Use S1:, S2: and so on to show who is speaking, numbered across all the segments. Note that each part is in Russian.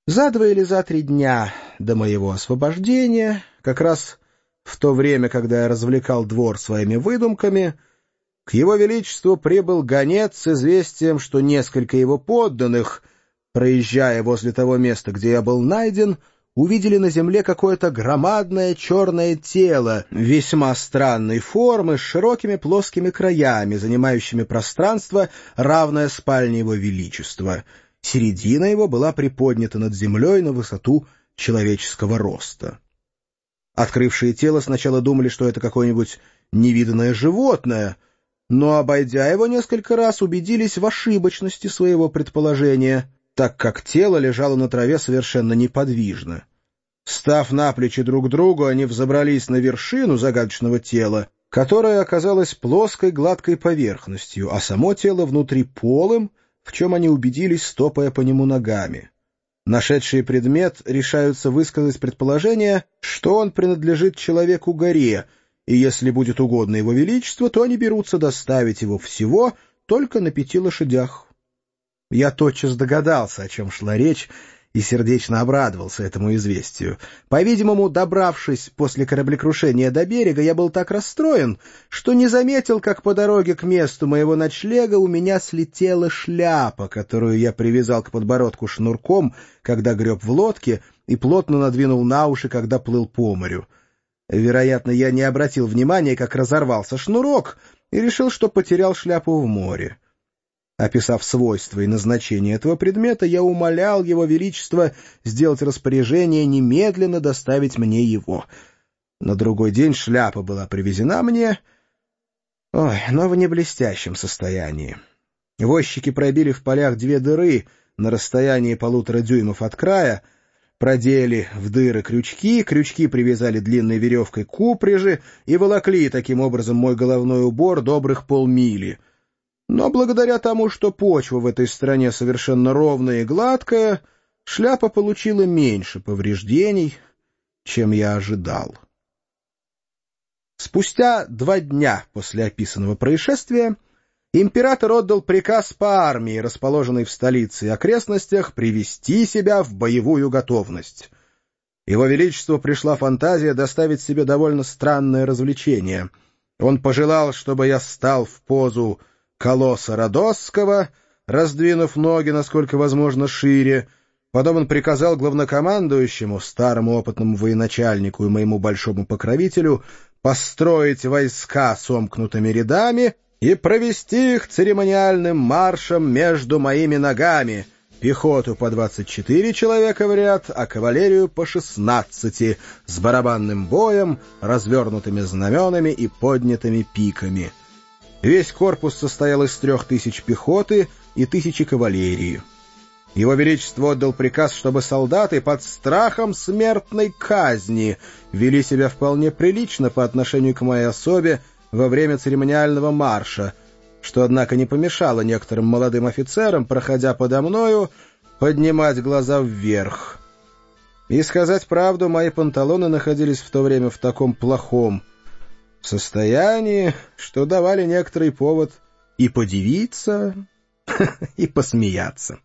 S1: За 2 или за 3 дня до моего освобождения, как раз в то время, когда я развлекал двор своими выдумками, к его величеству прибыл гонец с известием, что несколько его подданных, проезжая возле того места, где я был найден, увидели на земле какое-то громадное черное тело весьма странной формы с широкими плоскими краями, занимающими пространство, равное спальне его величества. Середина его была приподнята над землей на высоту человеческого роста. Открывшие тело сначала думали, что это какое-нибудь невиданное животное, но, обойдя его несколько раз, убедились в ошибочности своего предположения, так как тело лежало на траве совершенно неподвижно. Став на плечи друг другу, они взобрались на вершину загадочного тела, которое оказалось плоской гладкой поверхностью, а само тело внутри полым, в чем они убедились, стопая по нему ногами. Нашедшие предмет решаются высказать предположение, что он принадлежит человеку-горе, и если будет угодно его величеству, то они берутся доставить его всего только на 5 лошадях. Я тотчас догадался, о чем шла речь, и сердечно обрадовался этому известию. По-видимому, добравшись после кораблекрушения до берега, я был так расстроен, что не заметил, как по дороге к месту моего ночлега у меня слетела шляпа, которую я привязал к подбородку шнурком, когда греб в лодке, и плотно надвинул на уши, когда плыл по морю. Вероятно, я не обратил внимания, как разорвался шнурок, и решил, что потерял шляпу в море. Описав свойства и назначение этого предмета, я умолял его величество сделать распоряжение немедленно доставить мне его. На другой день шляпа была привезена мне, но в неблестящем состоянии. Возчики пробили в полях 2 дыры на расстоянии 1,5 дюймов от края, продели в дыры крючки привязали длинной веревкой к упряжи и волокли таким образом мой головной убор добрых 0,5 мили. Но благодаря тому, что почва в этой стране совершенно ровная и гладкая, шляпа получила меньше повреждений, чем я ожидал. Спустя 2 дня после описанного происшествия император отдал приказ по армии, расположенной в столице и окрестностях, привести себя в боевую готовность. Его величеству пришла фантазия доставить себе довольно странное развлечение. Он пожелал, чтобы я стал в позу колосса Родосского, раздвинув ноги, насколько возможно, шире. Потом он приказал главнокомандующему, старому опытному военачальнику и моему большому покровителю, построить войска сомкнутыми рядами и провести их церемониальным маршем между моими ногами, пехоту по 24 человека в ряд, а кавалерию по 16, с барабанным боем, развернутыми знаменами и поднятыми пиками. Весь корпус состоял из 3000 пехоты и 1000 кавалерии. Его Величество отдал приказ, чтобы солдаты под страхом смертной казни вели себя вполне прилично по отношению к моей особе во время церемониального марша, что, однако, не помешало некоторым молодым офицерам, проходя подо мною, поднимать глаза вверх. И, сказать правду, мои панталоны находились в то время в таком плохом состоянии, что давали некоторый повод и подивиться, и посмеяться.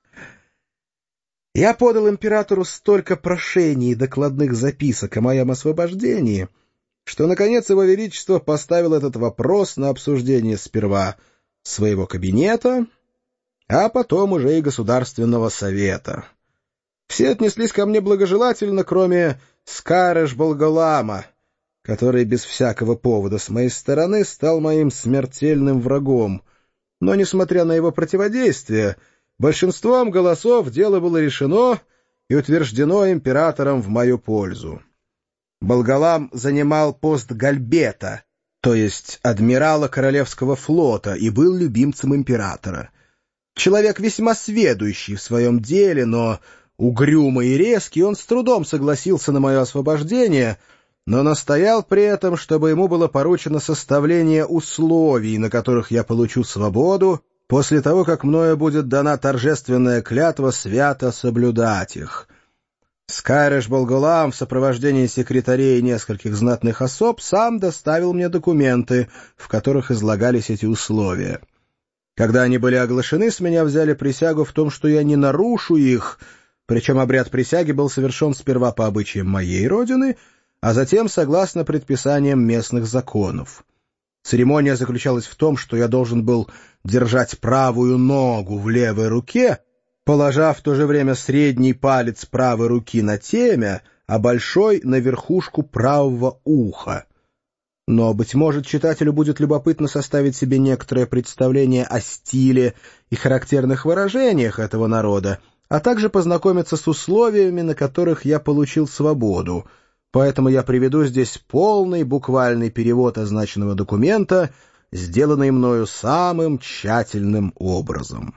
S1: Я подал императору столько прошений и докладных записок о моем освобождении, что, наконец, его величество поставил этот вопрос на обсуждение сперва своего кабинета, а потом уже и Государственного совета. Все отнеслись ко мне благожелательно, кроме Скареш-Болголама, который без всякого повода с моей стороны стал моим смертельным врагом. Но, несмотря на его противодействие, большинством голосов дело было решено и утверждено императором в мою пользу. Болголам занимал пост гальбета, то есть адмирала Королевского флота, и был любимцем императора. Человек весьма сведущий в своем деле, но угрюмый и резкий, он с трудом согласился на мое освобождение, но настоял при этом, чтобы ему было поручено составление условий, на которых я получу свободу, после того, как мною будет дана торжественная клятва свято соблюдать их. Скареш-Болголам в сопровождении секретарей и нескольких знатных особ сам доставил мне документы, в которых излагались эти условия. Когда они были оглашены, с меня взяли присягу в том, что я не нарушу их, причем обряд присяги был совершен сперва по обычаям моей родины, а затем согласно предписаниям местных законов. Церемония заключалась в том, что я должен был держать правую ногу в левой руке, положа в то же время средний палец правой руки на темя, а большой — на верхушку правого уха. Но, быть может, читателю будет любопытно составить себе некоторое представление о стиле и характерных выражениях этого народа, а также познакомиться с условиями, на которых я получил свободу. Поэтому я приведу здесь полный буквальный перевод означенного документа, сделанный мною самым тщательным образом.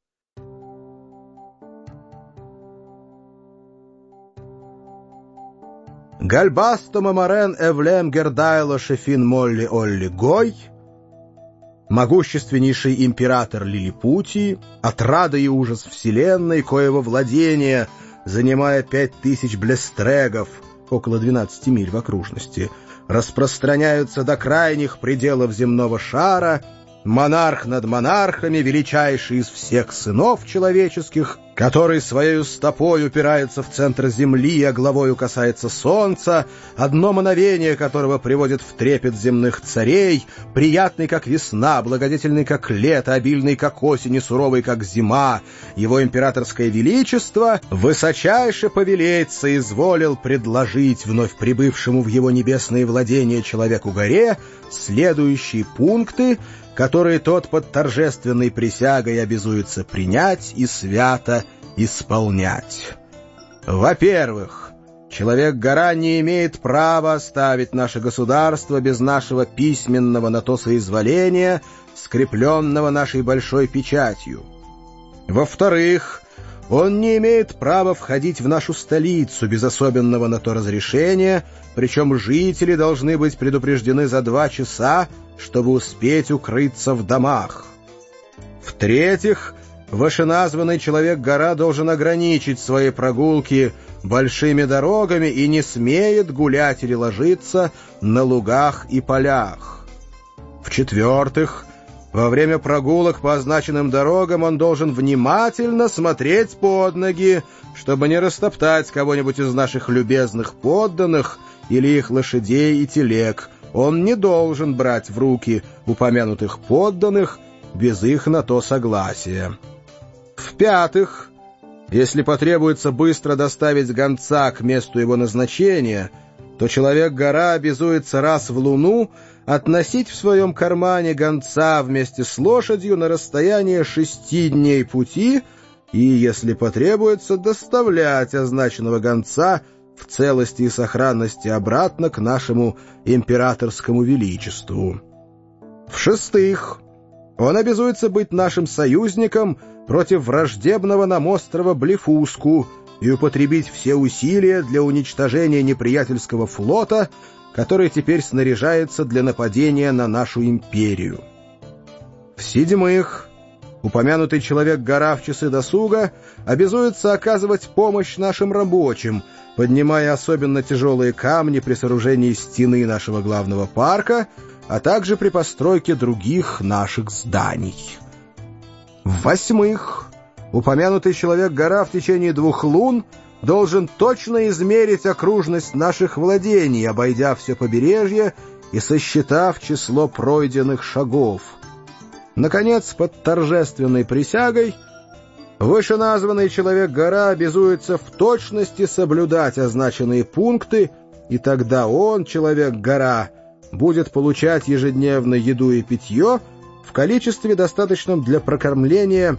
S1: Гальбасто мамарен эвлем гердайло шефин молли олли гой, могущественнейший император Лилипутии, отрада и ужас вселенной, коего владение, занимая 5000 блестрегов, около 12 миль в окружности, распространяются до крайних пределов земного шара, монарх над монархами, величайший из всех сынов человеческих, который своею стопой упирается в центр земли, а головою касается солнца, одно мановение которого приводит в трепет земных царей, приятный, как весна, благодетельный, как лето, обильный, как осень, и суровый, как зима, его императорское величество высочайше повелеть соизволил предложить вновь прибывшему в его небесные владения человеку-горе следующие пункты, которые тот под торжественной присягой обязуется принять и свято исполнять. Во-первых, человек-гора не имеет права оставить наше государство без нашего письменного на то соизволения, скрепленного нашей большой печатью. Во-вторых, он не имеет права входить в нашу столицу без особенного на то разрешения, причем жители должны быть предупреждены за 2 часа, чтобы успеть укрыться в домах. В-третьих, вышеназванный человек-гора должен ограничить свои прогулки большими дорогами и не смеет гулять или ложиться на лугах и полях. В-четвертых, во время прогулок по означенным дорогам он должен внимательно смотреть под ноги, чтобы не растоптать кого-нибудь из наших любезных подданных или их лошадей и телег. Он не должен брать в руки упомянутых подданных без их на то согласия. В-пятых, если потребуется быстро доставить гонца к месту его назначения, то человек-гора обязуется раз в луну относить в своем кармане гонца вместе с лошадью на расстояние 6 дней пути и, если потребуется, доставлять означенного гонца в целости и сохранности обратно к нашему императорскому величеству. В-шестых, он обязуется быть нашим союзником против враждебного нам острова Блефуску и употребить все усилия для уничтожения неприятельского флота, который теперь снаряжается для нападения на нашу империю. В-седьмых, упомянутый человек-гора в часы досуга обязуется оказывать помощь нашим рабочим, поднимая особенно тяжелые камни при сооружении стены нашего главного парка, а также при постройке других наших зданий. В-восьмых, упомянутый человек-гора в течение 2 лун должен точно измерить окружность наших владений, обойдя все побережье и сосчитав число пройденных шагов. Наконец, под торжественной присягой вышеназванный человек-гора обязуется в точности соблюдать означенные пункты, и тогда он, человек-гора, будет получать ежедневно еду и питье в количестве, достаточном для прокормления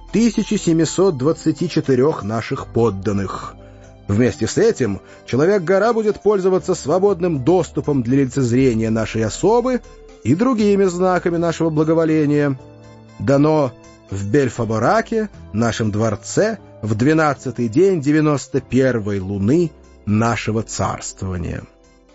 S1: 1724 наших подданных. Вместе с этим человек-гора будет пользоваться свободным доступом для лицезрения нашей особы и другими знаками нашего благоволения. Дано в Бельфабораке, нашем дворце, в 12-й день 91-й луны нашего царствования.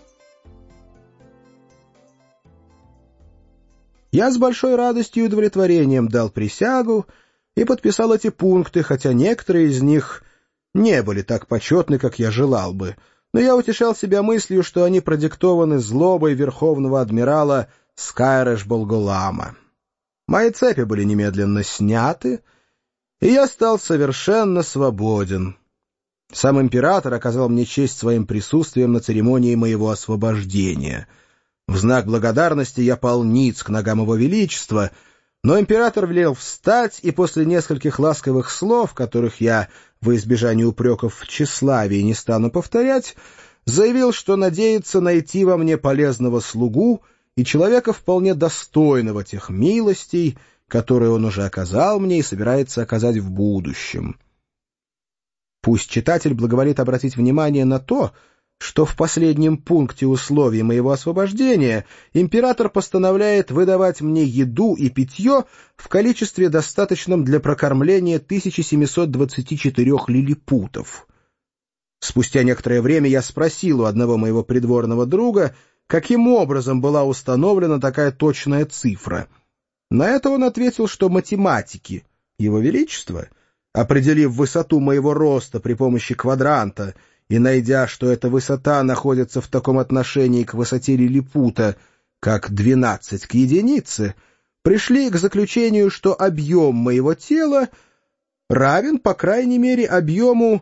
S1: Я с большой радостью и удовлетворением дал присягу и подписал эти пункты, хотя некоторые из них не были так почетны, как я желал бы, но я утешал себя мыслью, что они продиктованы злобой верховного адмирала Скайрэш-Болголама. Мои цепи были немедленно сняты, и я стал совершенно свободен. Сам император оказал мне честь своим присутствием на церемонии моего освобождения. В знак благодарности я пал ниц к ногам его величества, но император велел встать, и после нескольких ласковых слов, которых я во избежание упреков в тщеславии не стану повторять, заявил, что надеется найти во мне полезного слугу и человека вполне достойного тех милостей, которые он уже оказал мне и собирается оказать в будущем. Пусть читатель благоволит обратить внимание на то, что в последнем пункте условий моего освобождения император постановляет выдавать мне еду и питье в количестве, достаточном для прокормления 1724 лилипутов. Спустя некоторое время я спросил у одного моего придворного друга, каким образом была установлена такая точная цифра. На это он ответил, что математики Его Величества, определив высоту моего роста при помощи квадранта и найдя, что эта высота находится в таком отношении к высоте лилипута, как 12 к единице, пришли к заключению, что объем моего тела равен, по крайней мере, объему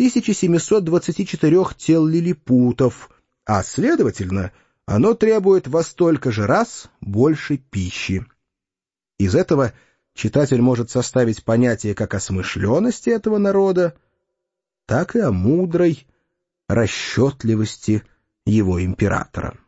S1: 1724 тел лилипутов, а, следовательно, оно требует во столько же раз больше пищи. Из этого читатель может составить понятие как о смышленности этого народа, так и о мудрой расчетливости его императора.